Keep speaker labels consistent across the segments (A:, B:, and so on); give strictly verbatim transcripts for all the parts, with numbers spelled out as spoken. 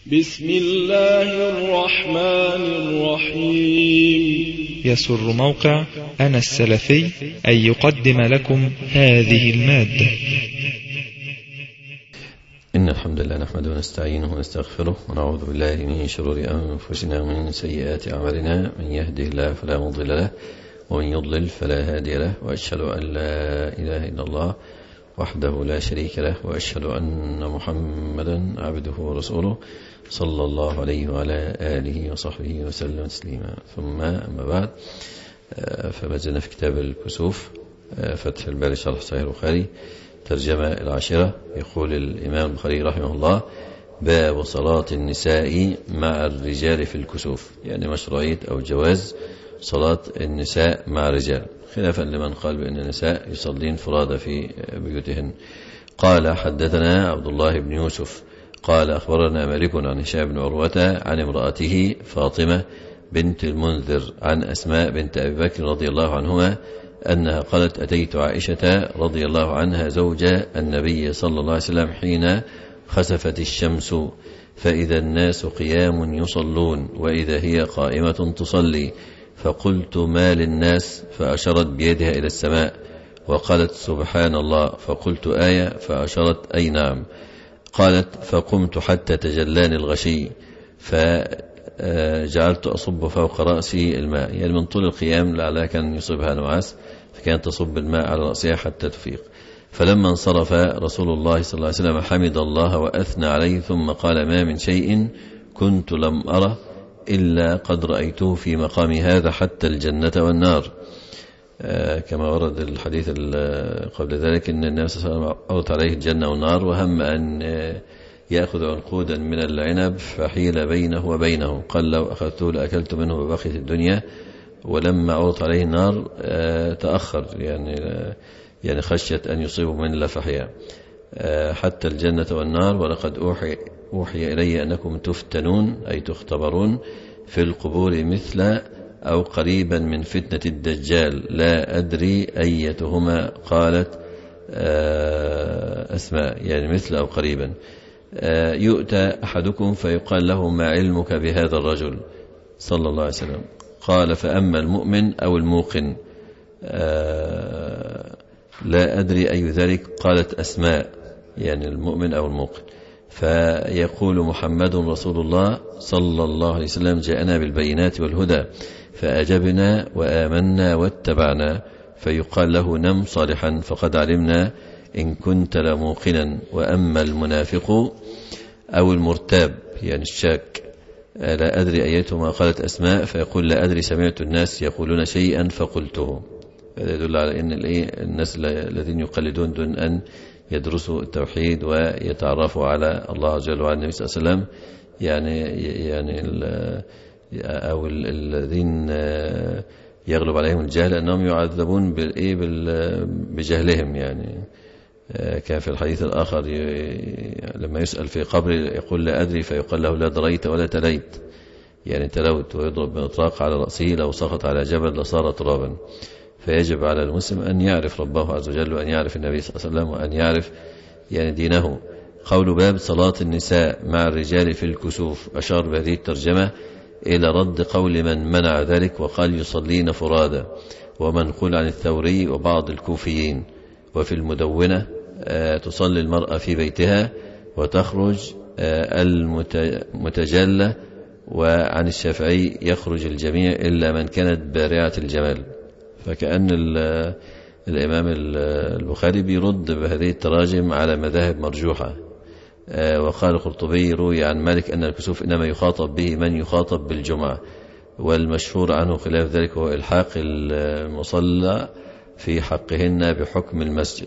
A: بسم الله الرحمن الرحيم.
B: يسر موقع أنا السلفي أن يقدم لكم هذه المادة.
C: إن الحمد لله نحمده ونستعينه ونستغفره ونعوذ بالله من شرور أنفسنا ومن سيئات أعمالنا، من يهده الله فلا مضل له ومن يضلل فلا هادي له، وأشهد أن لا إله إلا الله وحده لا شريك له، وأشهد أن محمدا عبده ورسوله صلى الله عليه وعلى آله وصحبه وسلم تسليما. ثم أما بعد، فما زلنا في كتاب الكسوف، فتح الباري شرح صحيح البخاري، ترجمة العاشرة. يقول الإمام البخاري رحمه الله: باب صلاة النساء مع الرجال في الكسوف، يعني مشروعية أو جواز صلاة النساء مع الرجال، خلافا لمن قال بأن النساء يصلين فرادى في بيوتهن. قال: حدثنا عبد الله بن يوسف قال: أخبرنا مالك عن هشام بن عروة عن امرأته فاطمة بنت المنذر عن أسماء بنت أبي بكر رضي الله عنهما أنها قالت: أتيت عائشة رضي الله عنها زوج النبي صلى الله عليه وسلم حين خسفت الشمس، فإذا الناس قيام يصلون وإذا هي قائمة تصلي، فقلت: ما للناس؟ فأشرت بيدها إلى السماء وقالت: سبحان الله. فقلت: آية؟ فأشرت: أي نعم. قالت: فقمت حتى تجلاني الغشي فجعلت أصب فوق رأسي الماء، يعني من طول القيام لعلها كان يصيبها نعاس، فكانت تصب الماء على رأسها حتى تفيق. فلما انصرف رسول الله صلى الله عليه وسلم حمد الله وأثنى عليه، ثم قال: ما من شيء كنت لم أره إلا قد رأيته في مقام هذا حتى الجنة والنار. آه كما ورد الحديث قبل ذلك أن النبي صلى الله عليه وسلم أورد عليه الجنة والنار، وهم أن يأخذ عنقودا من العنب فحيل بينه وبينه، قال: لو أخذته لأكلت منه ببقية الدنيا. ولما أورد عليه النار آه تأخر، يعني يعني خشية أن يصيبه من لفحها آه حتى الجنة والنار. ولقد أوحي, أوحي إلي أنكم تفتنون أي تختبرون في القبور مثل أو قريبا من فتنة الدجال، لا أدري أيتهما. قالت أسماء يعني مثل أو قريبا. يؤتى أحدكم فيقال له: ما علمك بهذا الرجل صلى الله عليه وسلم؟ قال: فأما المؤمن أو الموقن؟ لا أدري أي ذلك. قالت أسماء يعني المؤمن أو الموقن. فيقول: محمد رسول الله صلى الله عليه وسلم جاءنا بالبينات والهدى فأجبنا وآمنا واتبعنا. فيقال له: نم صالحا فقد علمنا إن كنت لموقنا. وأما المنافق أو المرتاب يعني الشاك، لا أدري أيتهما. قالت أسماء. فيقول: لا أدري، سمعت الناس يقولون شيئا فقلته. هذا يدل على أن الناس الذين يقلدون دون أن يدرسوا التوحيد ويتعرفوا على الله عز وجل وعلى النبي صلى الله عليه وسلم، يعني يعني أو الذين يغلب عليهم الجهل أنهم يعذبون بالإيه بجهلهم. يعني كان في الحديث الآخر لما يسأل في قبر يقول: لا أدري، فيقال له: لا دريت ولا تليت، يعني تلوت، ويضرب بمطرق على رأسه، لو سقط على جبل لصار ترابا. فيجب على المسلم أن يعرف ربه عز وجل، وأن يعرف النبي صلى الله عليه وسلم، وأن يعرف يعني دينه. قول: باب صلاة النساء مع الرجال في الكسوف. أشار بهذه الترجمة إلى رد قول من منع ذلك وقال: يصلين فرادا، ومنقول عن الثوري وبعض الكوفيين. وفي المدونة: آه تصلي المرأة في بيتها وتخرج آه المتجلة. وعن الشافعي: يخرج الجميع إلا من كانت بارعة الجمال. فكأن الإمام البخاري بيرد بهذه التراجم على مذاهب مرجوحة. وقال القرطبي: روي عن مالك أن الكسوف إنما يخاطب به من يخاطب بالجمعة، والمشهور عنه خلاف ذلك هو إلحاق المصلى في حقهن بحكم المسجد.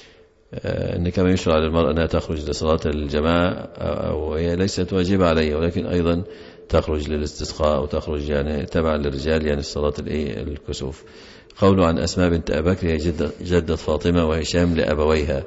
C: إن كما يشرع للمرأة أنها تخرج لصلاة الجماعة، وهي ليست واجبة عليها، ولكن أيضا تخرج للاستسقاء وتخرج يعني تبعا للرجال، يعني صلاة الكسوف. قوله عن أسماء بنت أبي بكر هي جدة فاطمة وهشام لأبويها.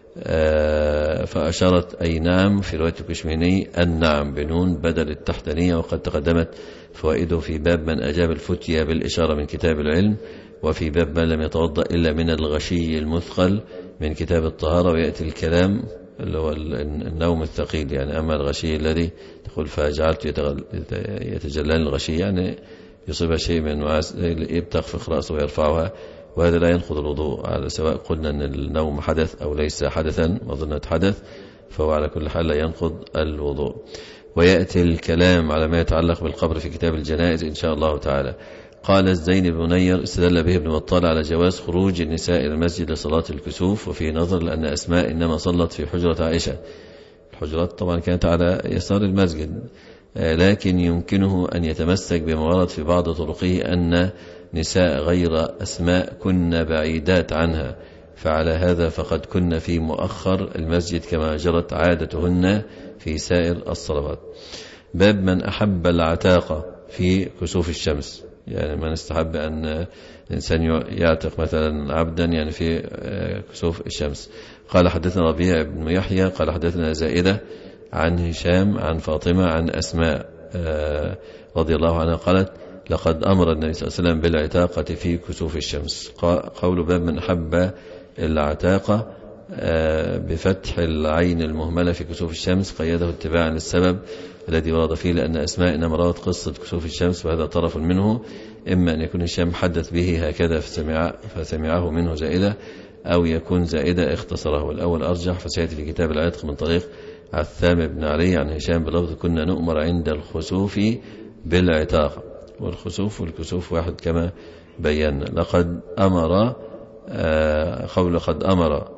C: فأشارت أي نعم في رواية الكشميني النعم بنون بدل التحتانية. وقد تقدمت فوائده في باب من أجاب الفتية بالإشارة من كتاب العلم، وفي باب من لم يتوضأ إلا من الغشي المثقل من كتاب الطهارة. ويأتي الكلام اللي هو النوم الثقيل، يعني أما الغشي الذي يقول فجعلت يتجلى الغشي، يعني يصيب شيء من تخفق رأسه ويرفعها، وهذا لا ينقض الوضوء، على سواء قلنا أن النوم حدث أو ليس حدثا مظنة حدث، فهو على كل حال لا ينقض الوضوء. ويأتي الكلام على ما يتعلق بالقبر في كتاب الجنائز إن شاء الله تعالى. قال الزين بن منير استدل به ابن بطال على جواز خروج النساء إلى المسجد لصلاة الكسوف، وفي نظر لأن أسماء إنما صلت في حجرة عائشة، الحجرات طبعا كانت على يسار المسجد، لكن يمكنه أن يتمسك بما ورد في بعض طرقه أن نساء غير أسماء كن بعيدات عنها، فعلى هذا فقد كن في مؤخر المسجد كما جرت عادتهن في سائر الصلوات. باب من أحب العتاقة في كسوف الشمس، يعني من استحب أن الإنسان يعتق مثلا عبدا يعني في كسوف الشمس. قال حدثنا ربيع بن يحيى قال حدثنا زائدة عن هشام عن فاطمة عن أسماء رضي الله عنها قالت لقد أمر النبي صلى الله عليه وسلم بالعتاقة في كسوف الشمس. قول باب من أحب العتاقة بفتح العين المهملة في كسوف الشمس قيده اتباعا للسبب الذي ورد فيه، لأن أسماء إنما روت قصة كسوف الشمس، وهذا طرف منه، إما أن يكون هشام حدث به هكذا فسمع فسمعه منه زائدة، أو يكون زائدة اختصره، والأول أرجح، فسيأتي في كتاب العتق من طريق عثام بن علي عن هشام بلفظ كنا نؤمر عند الخسوف بالعتاقة، والخسوف والكسوف واحد كما بينا. لقد أمر قول لقد أمر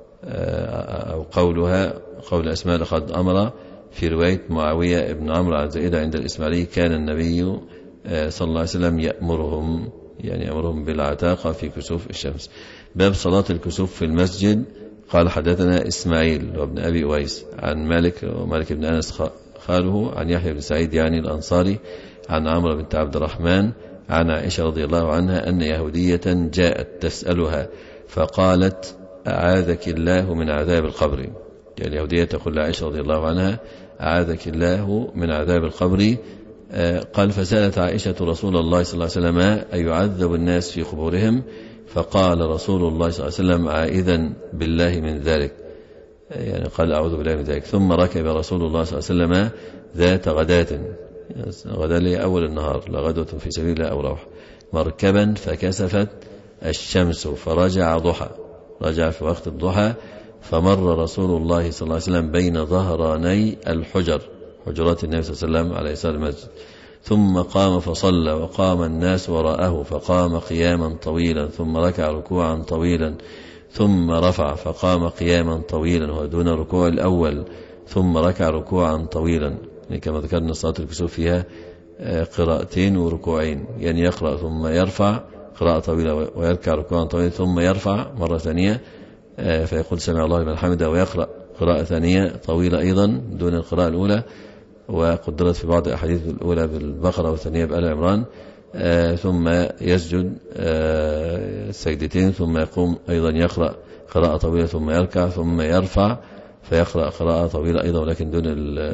C: أو قولها قول أسماء لقد أمر في رواية معاوية بن عمرو عن زائدة عند الإسماعيلي كان النبي صلى الله عليه وسلم يأمرهم يعني يأمرهم بالعتاقة في كسوف الشمس. باب صلاة الكسوف في المسجد. قال حدثنا إسماعيل وابن أبي أويس عن مالك ومالك بن أنس خاله عن يحيى بن سعيد يعني الأنصاري عن عمرو بنت عبد الرحمن عن عائشة رضي الله عنها أن يهودية جاءت تسألها فقالت أعاذك الله من عذاب القبر، يعني اليهودية تقول لعائشة رضي الله عنها أعاذك الله من عذاب القبر. قال فسألت عائشة رسول الله صلى الله عليه وسلم أيعذب الناس في قبورهم؟ فقال رسول الله صلى الله عليه وسلم عائذا بالله من ذلك، يعني قال أعوذ بالله من ذلك. ثم ركب رسول الله صلى الله عليه وسلم ذات غداة، غدا لي أول النهار لغدوة في سبيل الله أو روح، مركبا فكسفت الشمس فرجع ضحى، رجع في وقت الضحى، فمر رسول الله صلى الله عليه وسلم بين ظهراني الحجر، حجرات النبي صلى الله عليه وسلم على يسار المسجد، ثم قام فصلى وقام الناس وراءه فقام قياما طويلا، ثم ركع ركوعا طويلا، ثم رفع فقام قياما طويلا ودون ركوع الأول، ثم ركع ركوعا طويلا، يعني كما ذكرنا صلاة الكسوف فيها قراءتين وركوعين، يعني يقرأ ثم يرفع قراءة طويلة ويركع ركوعا طويلا ثم يرفع مرة ثانية فيقول سمع الله لمن حمده ويقرأ قراءة ثانية طويلة أيضا دون القراءة الأولى، وقدرت في بعض الأحاديث الأولى بالبقرة والثانية بآل عمران، ثم يسجد السجدتين ثم يقوم أيضا يقرأ قراءة طويلة ثم يركع ثم يرفع فيقرأ قراءة طويلة أيضا ولكن دون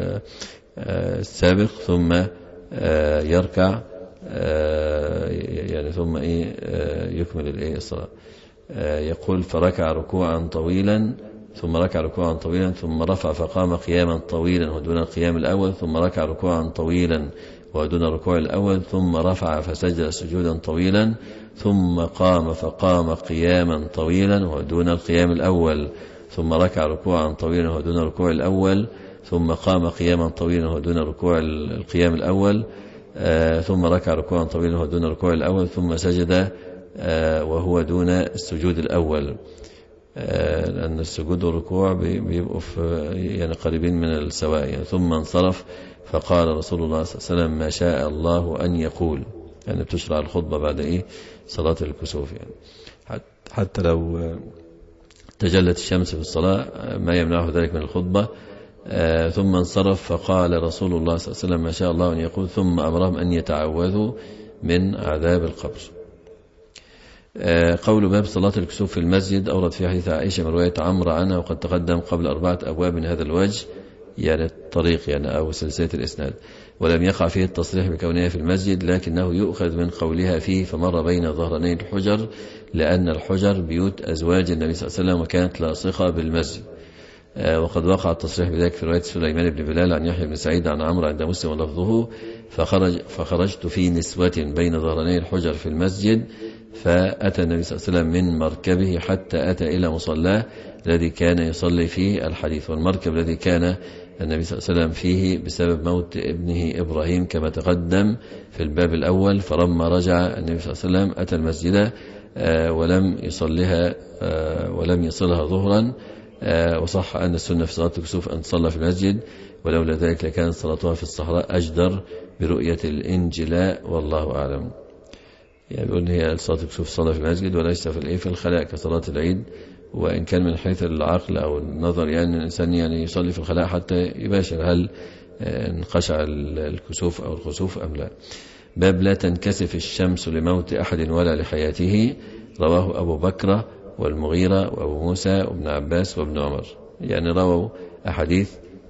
C: السابق، ثم يركع يعني ثم يكمل الصلاة. يقول فركع ركوعا طويلا ثم ركع ركوعا طويلا ثم رفع فقام قياما طويلا ودون القيام الأول، ثم ركع ركوعا طويلا ودون الركوع الأول، ثم رفع فسجد سجودا طويلا، ثم قام فقام قياما طويلا ودون القيام الأول، ثم ركع ركوعا طويلا ودون الركوع الأول، ثم قام قياما طويلا ودون ركوع القيام الأول، ثم ركع ركوعا طويلا ودون الركوع الأول، ثم سجد وهو دون السجود الأول، لأن السجود والركوع بيبقوا يعني قريبين من السواء يعني. ثم انصرف فقال رسول الله صلى الله عليه وسلم ما شاء الله أن يقول، يعني بتشرع الخطبة بعد إيه صلاة الكسوف، يعني حتى لو تجلت الشمس في الصلاة ما يمنعه ذلك من الخطبة. ثم انصرف فقال رسول الله صلى الله عليه وسلم ما شاء الله أن يقول، ثم أمرهم أن يتعوذوا من عذاب القبر. قول باب صلاة الكسوف في المسجد أورد في حديث عائشة من رواية عمرو عنها وقد تقدم قبل أربعة أبواب من هذا الوجه، يعني الطريق يعني أو سلسلة الإسناد، ولم يقع فيه التصريح بكونها في المسجد، لكنه يؤخذ من قولها فيه فمر بين ظهراني الحجر، لأن الحجر بيوت أزواج النبي صلى الله عليه وسلم وكانت لاصقة بالمسجد. وقد وقع التصريح بذلك في رواية سليمان بن بلال عن يحيى بن سعيد عن عمرو عند مسلم ولفظه فخرج فخرجت في نسوة بين ظهراني الحجر في المسجد فأتى النبي صلى الله عليه وسلم من مركبه حتى أتى إلى مصلاه الذي كان يصلي فيه الحديث. والمركب الذي كان النبي صلى الله عليه وسلم فيه بسبب موت ابنه إبراهيم كما تقدم في الباب الأول. فلما رجع النبي صلى الله عليه وسلم أتى المسجد ولم يصلها ولم يصلها ظهرا. وصح أن السنة في صلاة الكسوف أن تصلى في المسجد، ولولا ذلك لكانت صلاتها في الصحراء أجدر برؤية الإنجلاء والله أعلم. يعني بيقول هي صلاة الكسوف صلى في المسجد وليس في الإيه في الخلاء كصلاة العيد، وإن كان من حيث العقل أو النظر يعني الإنسان يعني يصلي في الخلاء حتى يباشر هل انقشع الكسوف أو الخسوف أم لا. باب لا تنكسف الشمس لموت أحد ولا لحياته، رواه أبو بكر والمغيرة وأبو موسى وابن عباس وابن عمر. يعني رووا أحاديث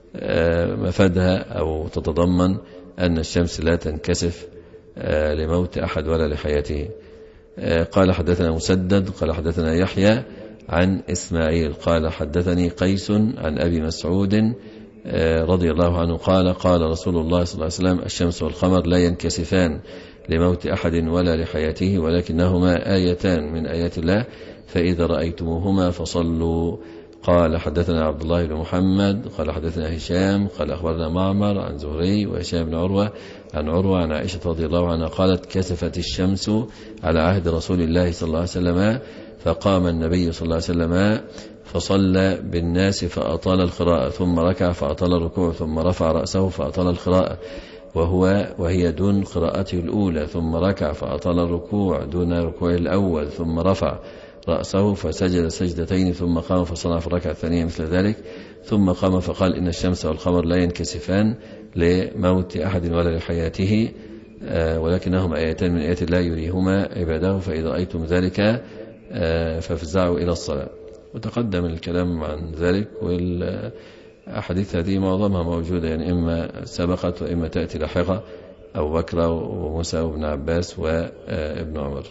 C: مفادها أو تتضمن أن الشمس لا تنكسف لموت أحد ولا لحياته. قال حدثنا مسدد قال حدثنا يحيى عن إسماعيل قال حدثني قيس عن أبي مسعود رضي الله عنه قال قال رسول الله صلى الله عليه وسلم الشمس والقمر لا ينكسفان لموت أحد ولا لحياته ولكنهما آيتان من آيات الله فإذا رأيتموهما فصلوا. قال حدثنا عبد الله بن محمد قال حدثنا هشام قال أخبرنا معمر عن زهري وهشام بن عروة عن عروة عن عائشة رضي الله عنها قالت كسفت الشمس على عهد رسول الله صلى الله عليه وسلم فقام النبي صلى الله عليه وسلم فصلى بالناس فأطال القراءة ثم ركع فأطال الركوع ثم رفع رأسه فأطال القراءة وهو وهي دون قراءته الأولى ثم ركع فأطال الركوع دون ركوعه الأول ثم رفع رأسه فسجد سجدتين ثم قام فصنع في الركعة الثانية مثل ذلك ثم قام فقال إن الشمس والقمر لا ينكسفان لموت أحد ولا لحياته ولكنهما آيتان من آيات الله يريهما عباده فإذا رأيتم ذلك فافزعوا إلى الصلاة. وتقدم الكلام عن ذلك والأحاديث هذه معظمها موجودة يعني إما سبقت وإما تأتي لاحقة أبو بكر وموسى وابن عباس وابن عمر.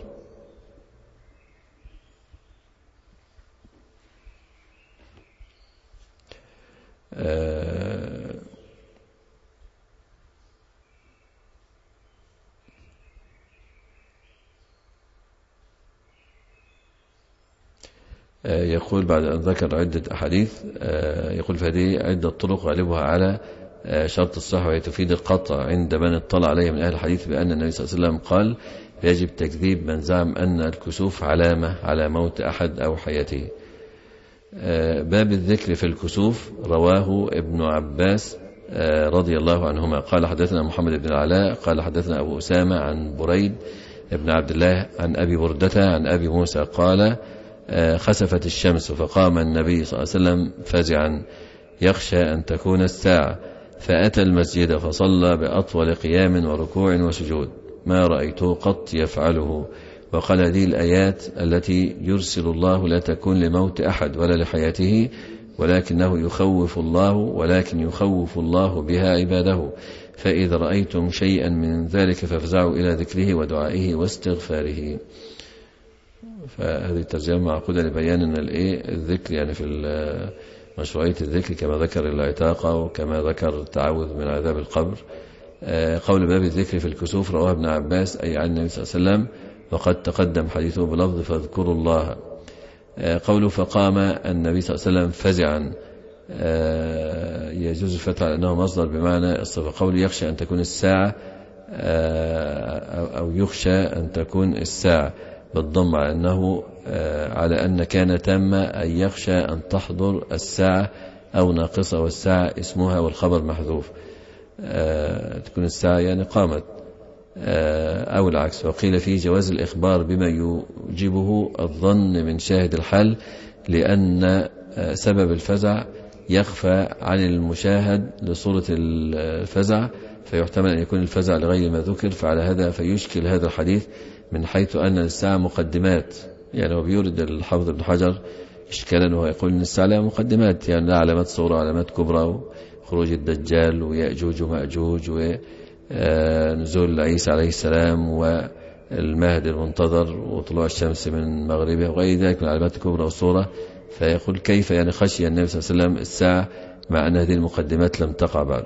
C: يقول بعد أن ذكر عدة أحاديث يقول فهذه عدة طرق غالبها على شرط الصحة وهي تفيد القطع عند من اطلع عليه من أهل الحديث بأن النبي صلى الله عليه وسلم قال يجب تكذيب من زعم أن الكسوف علامة على موت أحد أو حياته. باب الذكر في الكسوف رواه ابن عباس رضي الله عنهما قال حدثنا محمد بن العلاء قال حدثنا أبو أسامة عن بريد ابن عبد الله عن أبي بردة عن أبي موسى قال خسفت الشمس فقام النبي صلى الله عليه وسلم فزعا يخشى أن تكون الساعة فأتى المسجد فصلى بأطول قيام وركوع وسجود ما رأيته قط يفعله. وقال هذه الآيات التي يرسل الله لا تكون لموت أحد ولا لحياته ولكنه يخوف الله ولكن يخوف الله بها عباده فإذا رأيتم شيئا من ذلك فافزعوا إلى ذكره ودعائه واستغفاره. فهذه الترجمة معقودة لبيان أن الذكر يعني في مشروعية الذكر كما ذكر العتاقة وكما ذكر التعوذ من عذاب القبر. قول باب الذكر في الكسوف رواه ابن عباس أي عن النبي صلى الله عليه وسلم وقد تقدم حديثه بلفظ فاذكروا الله. قوله فقام النبي صلى الله عليه وسلم فزعا يجوز الفتح على أنه مصدر بمعنى الصفة. قول يخشى أن تكون الساعة أو يخشى أن تكون الساعة بالضم على أنه على أن كان تامة أن يخشى أن تحضر الساعة أو ناقصة والساعة اسمها والخبر محذوف تكون الساعة يعني قامت أو العكس. وقيل فيه جواز الإخبار بما يوجبه الظن من شاهد الحال لأن سبب الفزع يخفى عن المشاهد لصورة الفزع فيحتمل أن يكون الفزع لغير ما ذكر فعلى هذا فيشكل هذا الحديث من حيث أن الساعة مقدمات. يعني هو بيورد الحافظ ابن حجر إشكالا وهو يقول أن الساعة لها مقدمات يعني لها علامات صغرى علامات كبرى وخروج الدجال ويأجوج ومأجوج ونزول عيسى عليه السلام والمهد المنتظر وطلوع الشمس من مغربها وغير ذلك من العلامات الكبرى والصورة فيقول كيف يعني خشي النبي صلى الله عليه وسلم الساعة مع أن هذه المقدمات لم تقع بعد.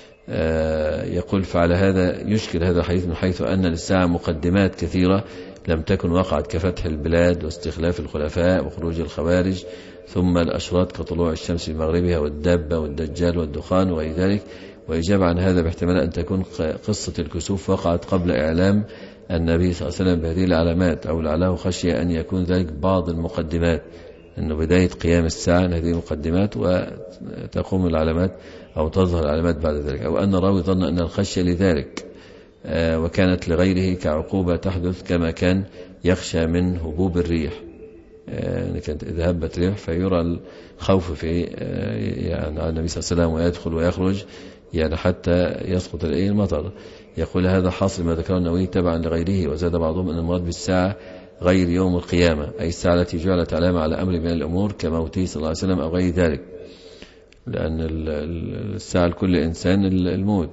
C: يقول فعلى هذا يشكل هذا الحديث من حيث أن للساعة مقدمات كثيرة لم تكن وقعت كفتح البلاد واستخلاف الخلفاء وخروج الخوارج، ثم الأشراط كطلوع الشمس من مغربها والدابة والدجال والدخان وغير ذلك. وإجابة عن هذا باحتمال أن تكون قصة الكسوف وقعت قبل إعلام النبي صلى الله عليه وسلم بهذه العلامات، أو لعله خشية أن يكون ذلك بعض المقدمات، أنه بداية قيام الساعة هذه المقدمات وتقوم العلامات أو تظهر العلامات بعد ذلك، أو أن الراوي ظن أن الخشية لذلك وكانت لغيره كعقوبة تحدث كما كان يخشى من هبوب الريح، يعني كانت إذا هبت ريح فيرى الخوف في يعني على النبي صلى الله عليه وسلم ويدخل ويخرج يعني حتى يسقط المطر. يقول هذا حاصل ما ذكره النووي تبعا لغيره. وزاد بعضهم أن المراد بالساعة غير يوم القيامة، أي الساعة التي جعلت علامة على أمر من الأمور كموته صلى الله عليه وسلم أو غير ذلك، لأن الساعة لكل إنسان الموت.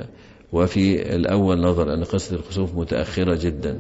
C: وفي الأول نظر أن قصة الكسوف متأخرة جدا،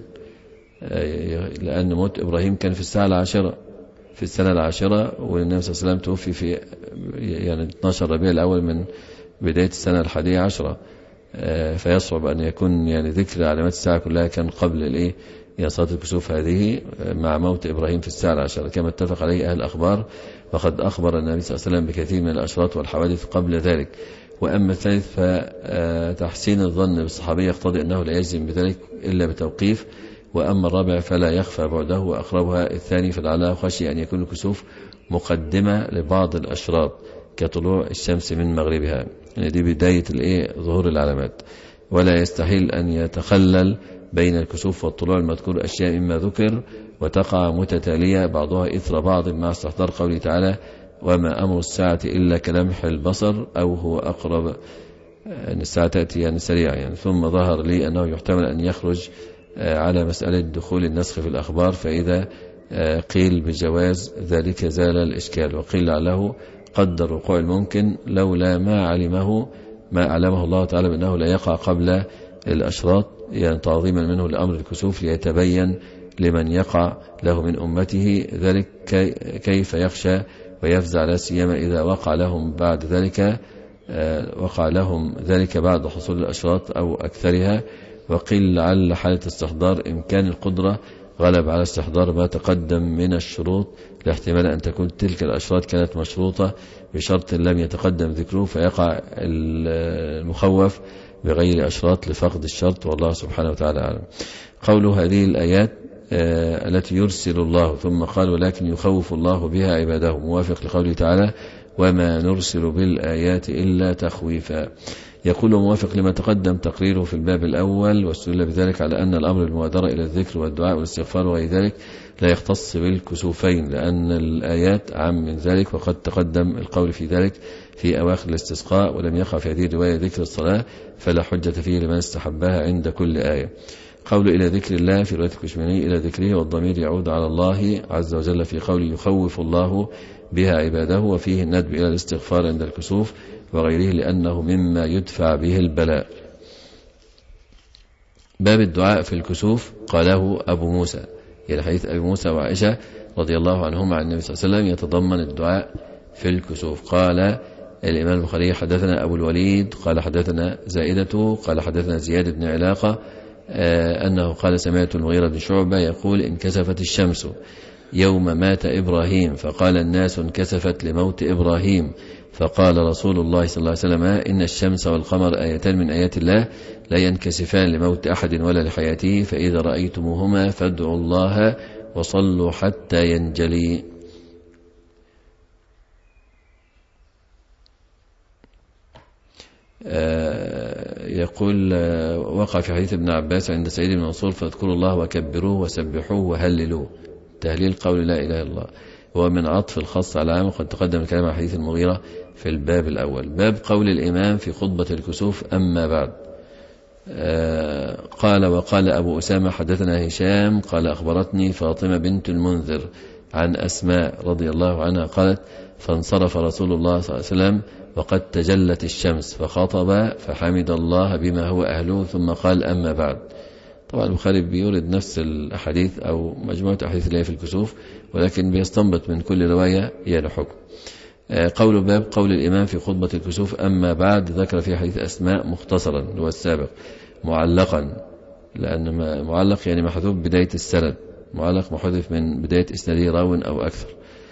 C: لأن موت إبراهيم كان في الساعة العاشرة في السنة العاشرة، والنبي صلى الله عليه وسلم توفي في يعني اثني عشر ربيع الأول من بداية السنة الحادية عشرة، فيصعب أن يكون يعني ذكر علامات الساعة كلها كان قبل الإيه يا صلاة الكسوف هذه مع موت إبراهيم في الساعة العاشرة كما اتفق عليه أهل الأخبار. وقد أخبر النبي صلى الله عليه وسلم بكثير من الأشراط والحوادث قبل ذلك. وأما الثالث فتحسين الظن بالصحابي يقتضي أنه لا يجزم بذلك إلا بتوقيف. وأما الرابع فلا يخفى بعده وأقربها الثاني، فلعله خشي أن يكون الكسوف مقدمة لبعض الأشراط كطلوع الشمس من مغربها، يعني دي بداية الإيه ظهور العلامات. ولا يستحيل أن يتخلل بين الكسوف والطلوع المذكور أشياء مما ذكر وتقع متتالية بعضها إثر بعض مع استحضار قوله تعالى وما أمر الساعة إلا كلمح البصر أو هو أقرب، أن الساعة تأتي يعني سريعا يعني. ثم ظهر لي أنه يحتمل أن يخرج على مسألة دخول النسخ في الأخبار، فإذا قيل بجواز ذلك زال الإشكال، وقيل له قدر وقوع الممكن لولا ما علمه ما علمه الله تعالى بأنه لا يقع قبل الأشراط، يعني تعظيما منه لأمر الكسوف ليتبين لمن يقع له من أمته ذلك كيف يخشى ويفزع، لا سيما إذا وقع لهم بعد ذلك وقع لهم ذلك بعد حصول الأشراط أو أكثرها. وقيل لعل حالة استحضار إمكان القدرة غلب على استحضار ما تقدم من الشروط، لاحتمال أن تكون تلك الأشراط كانت مشروطة بشرط لم يتقدم ذكره فيقع المخوف بغير أشراط لفقد الشرط، والله سبحانه وتعالى أعلم. قوله هذه الآيات التي يرسل الله ثم قال ولكن يخوف الله بها عباده، موافق لقوله تعالى وما نرسل بالآيات إلا تخويفا. يقول موافق لما تقدم تقريره في الباب الأول، واستدل بذلك على أن الأمر بالمبادرة إلى الذكر والدعاء والاستغفار وغير ذلك لا يختص بالكسوفين، لأن الآيات عام من ذلك، وقد تقدم القول في ذلك في أواخر الاستسقاء، ولم يقع في هذه الرواية ذكر الصلاة فلا حجة فيه لمن استحبها عند كل آية. قول إلى ذكر الله في رواية الكشميري إلى ذكره، والضمير يعود على الله عز وجل في قول يخوف الله بها عباده، وفيه الندب إلى الاستغفار عند الكسوف وغيره لأنه مما يدفع به البلاء. باب الدعاء في الكسوف قاله أبو موسى، يعني حديث أبي موسى وعائشة رضي الله عنهما عن النبي صلى الله عليه وسلم يتضمن الدعاء في الكسوف. قال الإمام البخاري حدثنا أبو الوليد قال حدثنا زائدة قال حدثنا زياد بن علاقة أنه قال سمعت المغيرة بن شعبة يقول انكسفت الشمس يوم مات إبراهيم، فقال الناس انكسفت لموت إبراهيم، فقال رسول الله صلى الله عليه وسلم إن الشمس والقمر آيتان من آيات الله لا ينكسفان لموت أحد ولا لحياته، فإذا رأيتموهما فادعوا الله وصلوا حتى ينجلي. يقول وقع في حديث ابن عباس عند سعيد بن منصور فاذكروا الله وكبروه وسبحوه وهللوه، تهليل قول لا إله إلا الله، هو من عطف الخاص على عام، وقد تقدم الكلام عن حديث المغيرة في الباب الأول. باب قول الإمام في خطبة الكسوف أما بعد. آه قال وقال أبو أسامة حدثنا هشام قال أخبرتني فاطمة بنت المنذر عن أسماء رضي الله عنها قالت فانصرف رسول الله صلى الله عليه وسلم وقد تجلت الشمس فخطب فحمد الله بما هو أهله ثم قال أما بعد. طبعا البخاري بيورد نفس الأحاديث أو مجموعة أحاديث اللي هي في الكسوف، ولكن بيستنبط من كل رواية يعني حكم. قول باب قول الإمام في خطبة الكسوف. أما بعد، ذكر في حديث أسماء مختصرا اللي هو السابق معلقا، لأن معلق يعني محذوف بداية السند، معلق محذوف من بداية إسناده راو أو أكثر،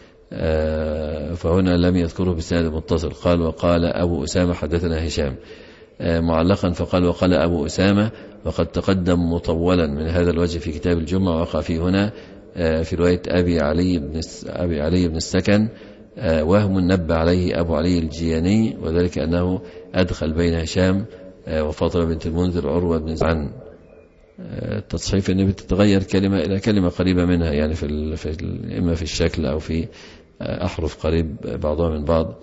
C: فهنا لم يذكره بسند متصل. قال وقال أبو أسامة حدثنا هشام معلقا، فقال وقال أبو أسامة، وقد تقدم مطولا من هذا الوجه في كتاب الجمعة، وقع فيه هنا في رواية أبي علي بن أبي علي بن السكن وهم نبه عليه أبو علي الجياني، وذلك أنه أدخل بين هشام وفاطمة بنت المنذر عروة بن زعن. التصحيف أنه بتتغير كلمة إلى كلمة قريبة منها، يعني في, في إما في الشكل أو في أحرف قريب بعضها من بعض.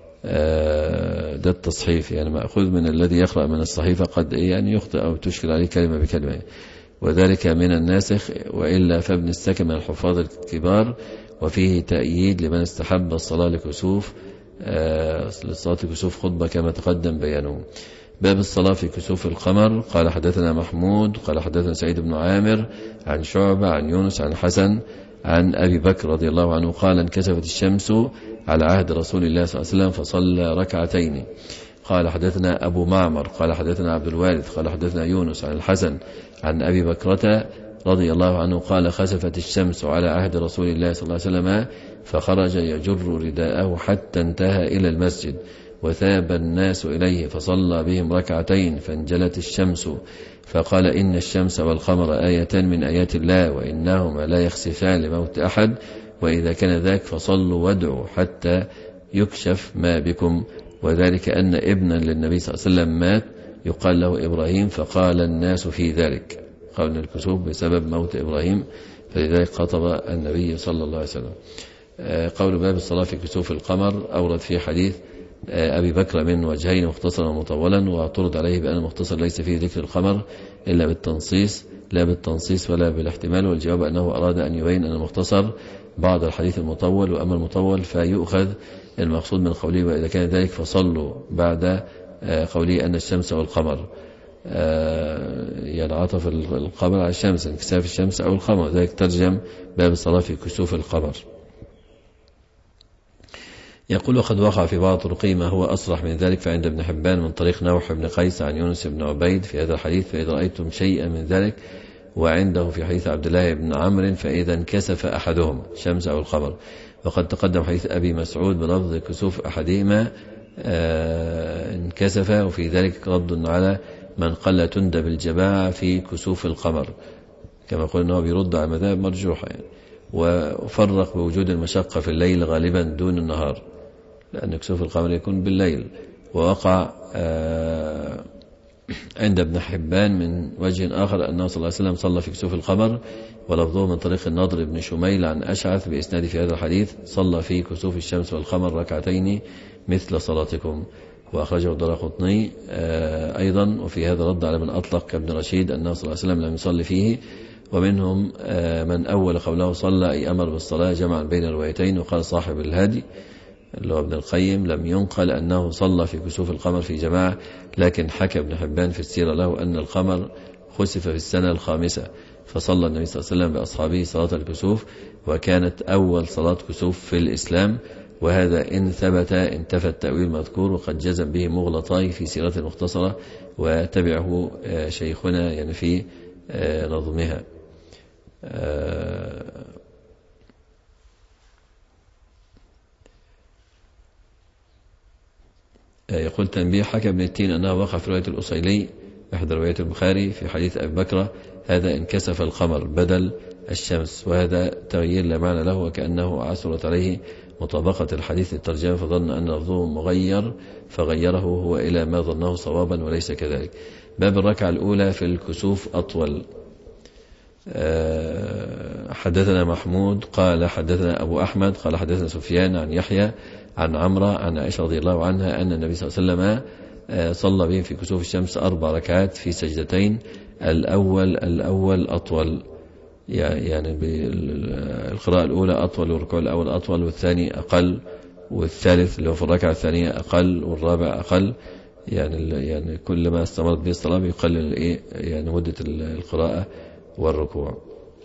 C: ده التصحيف، يعني مأخوذ من الذي يقرأ من الصحيفة قد يعني يخطئ أو تشكل عليه كلمة بكلمة، وذلك من الناسخ، وإلا فابن السكن من الحفاظ الكبار. وفيه تأييد لمن استحب الصلاة لكسوف للصلاة لكسوف خطبة كما تقدم بيانه. باب الصلاة في كسوف القمر. قال حدثنا محمود قال حدثنا سعيد بن عامر عن شعبة عن يونس عن حسن عن أبي بكر رضي الله عنه قال انكسفت الشمس على عهد رسول الله صلى الله عليه وسلم فصلى ركعتين. قال حدثنا أبو معمر قال حدثنا عبد الوارث قال حدثنا يونس عن الحسن عن أبي بكرة رضي الله عنه قال خسفت الشمس على عهد رسول الله صلى الله عليه وسلم فخرج يجر رداءه حتى انتهى إلى المسجد، وثاب الناس إليه فصلى بهم ركعتين فانجلت الشمس، فقال إن الشمس والقمر آية من آيات الله، وإنهما لا يخسفان لموت أحد، وإذا كان ذاك فصلوا وادعوا حتى يكشف ما بكم. وذلك أن ابنا للنبي صلى الله عليه وسلم مات يقال له إبراهيم، فقال الناس في ذلك قال الكسوف بسبب موت إبراهيم، فلذلك خطب النبي صلى الله عليه وسلم. قول باب الصلاة في كسوف القمر أورد فيه حديث أبي بكر من وجهين مختصرا ومطولا، واعترض عليه بأن المختصر ليس فيه ذكر القمر إلا بالتنصيص لا بالتنصيص ولا بالاحتمال، والجواب أنه أراد أن يبين أن المختصر بعض الحديث المطول، وأما المطول فيؤخذ المقصود من قوله وإذا كان ذلك فصلوا بعد قوله أن الشمس والقمر، يعني عطف القمر على الشمس انكساف الشمس أو القمر، ذلك ترجم باب الصلاة في كسوف القمر. يقول وقد وقع في بعض طرقه ما هو أصرح من ذلك، فعند ابن حبان من طريق نوح بن قيس عن يونس بن عبيد في هذا الحديث فإذا رأيتم شيئا من ذلك، وعنده في حديث عبد الله بن عمرو فإذا انكسف أحدهم شمس أو القمر. وقد تقدم حديث أبي مسعود بلفظ كسوف أحدهما آه انكسف، وفي ذلك رد على من قل تندب الجماعة في كسوف القمر، كما قلنا أنه بيرد على مذاهب مرجوحة يعني. وفرق بوجود المشقة في الليل غالبا دون النهار، لأن كسوف القمر يكون بالليل. ووقع آه عند ابن حبان من وجه آخر أنه صلى الله عليه وسلم صلى في كسوف القمر، ولفظه من طريق النضر بن شميل عن أشعث بإسناد في هذا الحديث صلى في كسوف الشمس والقمر ركعتين مثل صلاتكم، وأخرجه الدارقطني آه أيضا. وفي هذا رد على من أطلق كابن رشيد أنه صلى الله عليه وسلم لم يصلي فيه، ومنهم آه من أول قوله صلى أي أمر بالصلاة جمعا بين الروايتين. وقال صاحب الهادي اللي هو ابن القيم لم ينقل أنه صلى في كسوف القمر في جماعة، لكن حكى ابن حبان في السيرة له أن القمر خسف في السنة الخامسة فصلى النبي صلى الله عليه وسلم بأصحابه صلاة الكسوف، وكانت أول صلاة كسوف في الإسلام. وهذا إن ثبت انتفى التأويل المذكور، وقد جزم به مغلطاي في سيرته المختصرة، وتبعه شيخنا يعني في نظمها. يقول تنبيه حكى ابن التين أنه وقع في رواية الأصيلي إحدى رواية البخاري في حديث أبي بكر هذا انكسف القمر بدل الشمس، وهذا تغيير لا معنى له، وكأنه عثرت عليه مطابقة الحديث الترجمة فظن أن لفظه مغير فغيره هو إلى ما ظنه صوابا وليس كذلك. باب الركعة الأولى في الكسوف أطول. حدثنا محمود قال حدثنا أبو أحمد قال حدثنا سفيان عن يحيى عن عمرة عن عائشة رضي الله عنها أن النبي صلى الله عليه وسلم صلى بهم في كسوف الشمس أربع ركعات في سجدتين، الأول الأول أطول، يعني بالقراءة الأولى أطول والركوع الأول أطول والثاني أقل والثالث اللي هو في الركعة الثانية أقل والرابع أقل، يعني يعني كل ما استمرت به الصلاة يقلل إيه يعني مدة القراءة والركوع.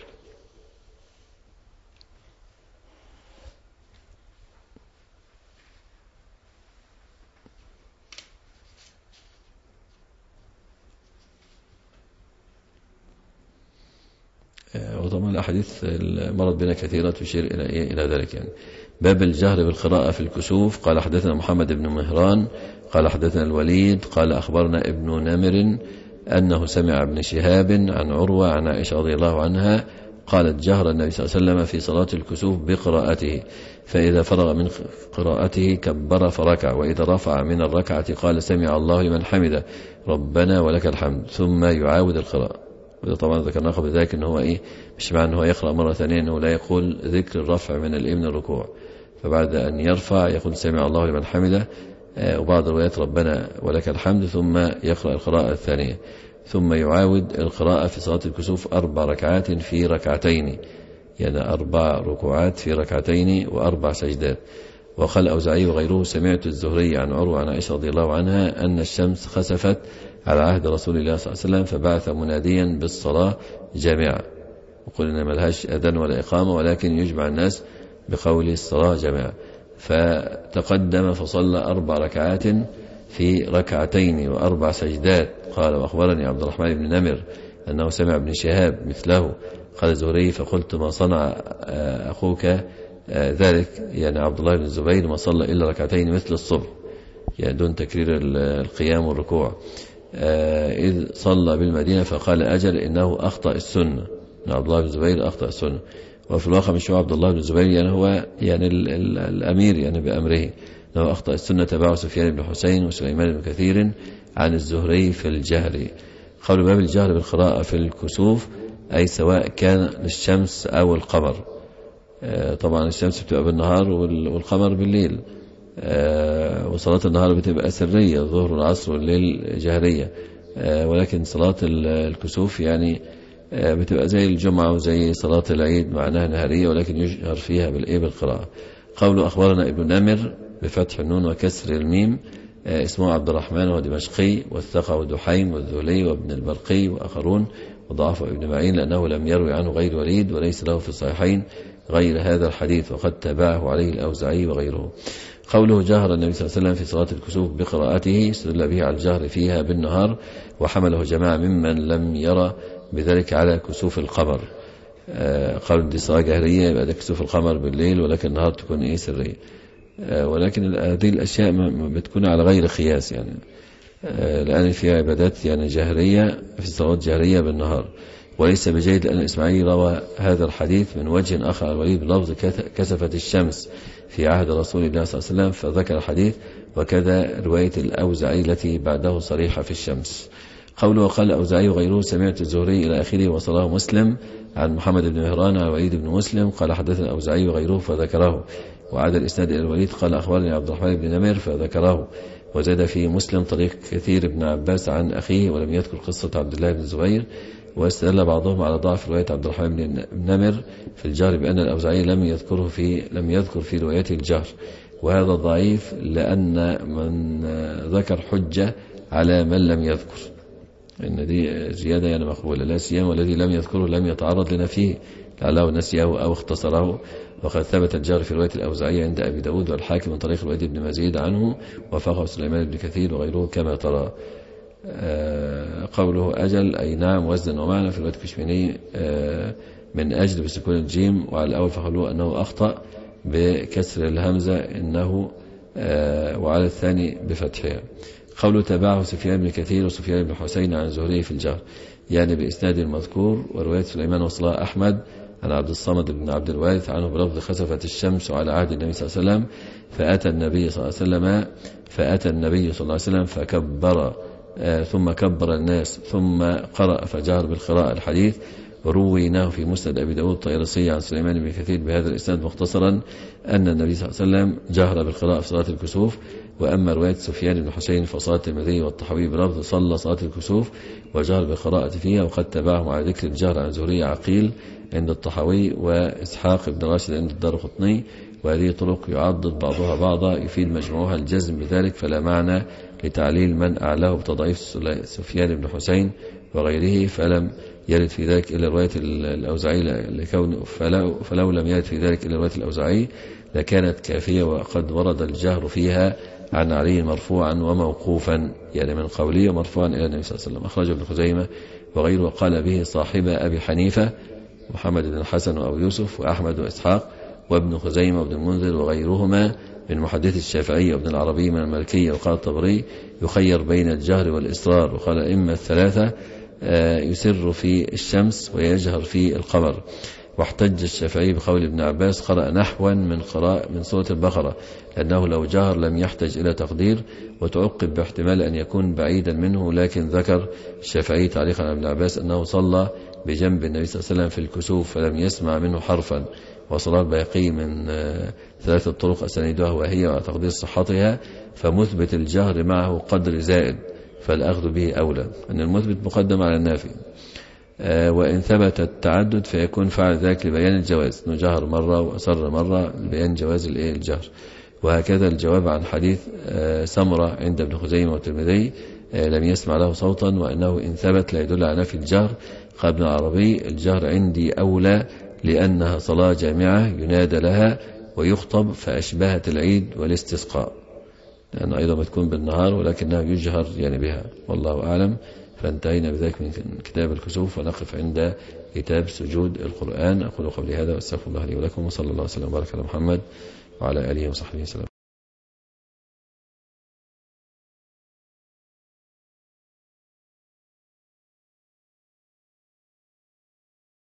C: وطبعا الأحاديث مرت بنا كثيرة تشير إلى إيه إلى ذلك. يعني باب الجهر بالقراءة في الكسوف. قال حدثنا محمد بن مهران قال حدثنا الوليد قال أخبرنا ابن نمر أنه سمع ابن شهاب عن عروة عن عائشة رضي الله عنها قالت جهر النبي صلى الله عليه وسلم في صلاة الكسوف بقراءته، فإذا فرغ من قراءته كبر فركع، وإذا رفع من الركعة قال سمع الله لمن حمده ربنا ولك الحمد، ثم يعاود القراءة. وإذا طبعا ذكرنا قبل ذلك أنه هو إيه مش معنى أنه يقرأ مرة ثانية أنه لا يقول ذكر الرفع من الإمن الركوع، فبعد أن يرفع يقول سمع الله لمن حمده، وبعض الروايات ربنا ولك الحمد، ثم يقرأ القراءة الثانية، ثم يعاود القراءة في صلاة الكسوف أربع ركعات في ركعتين، يعني أربع ركوعات في ركعتين وأربع سجدات. وقال الأوزاعي وغيره سمعت الزهري عن عروة عن عائشة رضي الله عنها أن الشمس خسفت على عهد رسول الله صلى الله عليه وسلم فبعث مناديا بالصلاة جامعة، وقلنا ما لهاش أذان ولا إقامة ولكن يجمع الناس بقول الصلاة جامعة، فتقدم فصلى أربع ركعات في ركعتين وأربع سجدات. قال وأخبرني عبد الرحمن بن نمر أنه سمع ابن شهاب مثله. قال الزهري فقلت ما صنع أخوك ذلك، يعني عبد الله بن الزبير ما صلى إلا ركعتين مثل الصبح، يعني دون تكرير القيام والركوع، إذ صلى بالمدينة فقال أجل إنه أخطأ السنة، عبد الله بن الزبير أخطأ السنة. وفي الواقع مش هو عبد الله بن الزبير، يعني هو يعني ال ال الأمير يعني بأمره، أنه أخطأ السنة تبعه سفيان بن حسين وسليمان بن كثير عن الزهري في الجهر. قول باب الجهر بالقراءة في الكسوف أي سواء كان للشمس أو القمر. طبعا الشمس بتبقى بالنهار والقمر بالليل، وصلاة النهار بتبقى سرية، الظهر والعصر والليل جهرية، ولكن صلاة الكسوف يعني بتبقى زي الجمعة وزي صلاة العيد معناها نهارية ولكن يجهر فيها بالإيه بالقراءة. قوله أخبرنا ابن نمر بفتح النون وكسر الميم اسمه عبد الرحمن ودمشقي والثقة ودحيم والذولي وابن البرقي وآخرون، وضعف ابن معين لأنه لم يروي عنه غير وليد وليس له في الصحيحين غير هذا الحديث، وقد تبعه عليه الأوزاعي وغيره. قوله جهر النبي صلى الله عليه وسلم في صلاة الكسوف بقراءته استدل به على الجهر فيها بالنهار، وحمله جماعة ممن لم يرى بذلك على كسوف القمر. قالوا دي صلاة جهرية يبقى ده كسوف القمر بالليل، ولكن النهار تكون ايه سرية، ولكن هذه الأشياء بتكون على غير قياس، يعني لأن فيها عبادات يعني جهرية في صلوات جهرية بالنهار. وليس بجيد لأن الإسماعيلي روى هذا الحديث من وجه آخر الوليد بلفظ كسفت الشمس في عهد رسول الله صلى الله عليه وسلم فذكر الحديث، وكذا رواية الأوزاعي التي بعده صريحة في الشمس. قوله وقال الأوزاعي وغيره سمعت الزهري إلى آخره وصلاه مسلم عن محمد بن مهران عن وليد بن مسلم قال حدثنا الأوزاعي وغيره فذكره، وعاد الإسناد إلى الوليد قال أخبرني عبد الرحمن بن نمر فذكره، وزاد في مسلم طريق كثير بن عباس عن أخيه ولم يذكر قصة عبد الله بن الزبير. واستدل بعضهم على ضعف رواية عبد الرحمن بن نمر في الجهر بأن الأوزاعي لم يذكره في لم يذكر في روايته الجهر، وهذا ضعيف لأن من ذكر حجة على من لم يذكر، إن دي زيادة يعني مقبولة، لا سيما والذي لم يذكره لم يتعرض لنفيه لعله نسيه أو اختصره. وقد ثبت الجهر في رواية الأوزاعي عند أبي داود والحاكم من طريق الوليد بن مزيد عنه وفقه سليمان بن كثير وغيره كما ترى. آه قوله أجل أي نعم وزنا ومعنى في رواية كشميني آه من أجل بسكون الجيم، وعلى الأول فقالوا أنه أخطأ بكسر الهمزة إنه آه وعلى الثاني بفتحها. قوله تبعه سفيان بن كثير وسفيان بن حسين عن زهري في الجهر يعني بإسناد المذكور، ورواية سليمان وصلاة أحمد عن عبد الصمد بن عبد الوارث عنه بلفظ خسفت الشمس على عهد النبي صلى الله عليه وسلم فأتى النبي صلى الله عليه وسلم فأتى النبي صلى الله عليه وسلم فكبر آه ثم كبر الناس ثم قرأ فجهر بالقراءة الحديث. ورويناه في مسند أبي داود الطيرسي عن سليمان بن كثير بهذا الإسناد مختصرا أن النبي صلى الله عليه وسلم جهر بالقراءة في صلاة الكسوف. وأما رواية سفيان بن حسين فصلاة الترمذي والطحاوي بلفظ صلى صلاة الكسوف وجهر بالقراءة فيها، وقد تبعهم على ذكر الجهر عن زهري عقيل عند الطحاوي وإسحاق بن راشد عند الدارقطني، وهذه طرق يعضد بعضها بعضا يفيد مجموعها الجزم بذلك، فلا معنى لتعليل من أعلاه بتضعيف سفيان بن حسين وغيره، فلم يرد في ذلك إلا رواية الأوزاعي لكون فلو, فلو لم يرد في ذلك إلا رواية الأوزاعي لكانت كافية، وقد ورد الجهر فيها عن علي مرفوعا وموقوفا، يعني من قوله مرفوعا إلى النبي صلى الله عليه وسلم. أخرجه ابن خزيمة وغيره، وقال به صاحب أبي حنيفة محمد بن الحسن وأبو يوسف وأحمد وإسحاق وابن خزيمة وابن المنذر وغيرهما من محدث الشافعي وابن العربي من المالكية. وقال الطبري يخير بين الجهر والإصرار. وقال إما الثلاثة يسر في الشمس ويجهر في القمر. واحتج الشافعي بقول ابن عباس قرأ نحوا من قراء من سورة البقرة، لأنه لو جهر لم يحتج إلى تقدير، وتعقب باحتمال أن يكون بعيدا منه. لكن ذكر الشافعي تعليقا على ابن عباس أنه صلى بجنب النبي صلى الله عليه وسلم في الكسوف فلم يسمع منه حرفا. وصلاة البيهقي من ثلاثة طرق أسانيدها وهي على تقدير صحتها، فمثبت الجهر معه قدر زائد فالأخذ به أولى، أن المثبت مقدم على النافي. وإن ثبت التعدد فيكون فعل ذلك لبيان الجواز، نجهر مرة وأصر مرة لبيان جواز الجهر. وهكذا الجواب عن حديث سمرة عند ابن خزيمة والترمذي لم يسمع له صوتا، وأنه إن ثبت لا يدل على نفي الجهر. قال ابن العربي الجهر عندي أولى لأنها صلاة جامعة ينادى لها ويخطب، فأشبهت العيد والاستسقاء، لأنه أيضا ما تكون بالنهار ولكنها يجهر يعني بها، والله أعلم. فانتهينا بذلك من كتاب الكسوف، ونقف عند كتاب سجود القرآن. أقول قبل هذا واستغفر الله لي ولكم، وصلى الله وسلم وبارك على محمد وعلى آله وصحبه وسلم.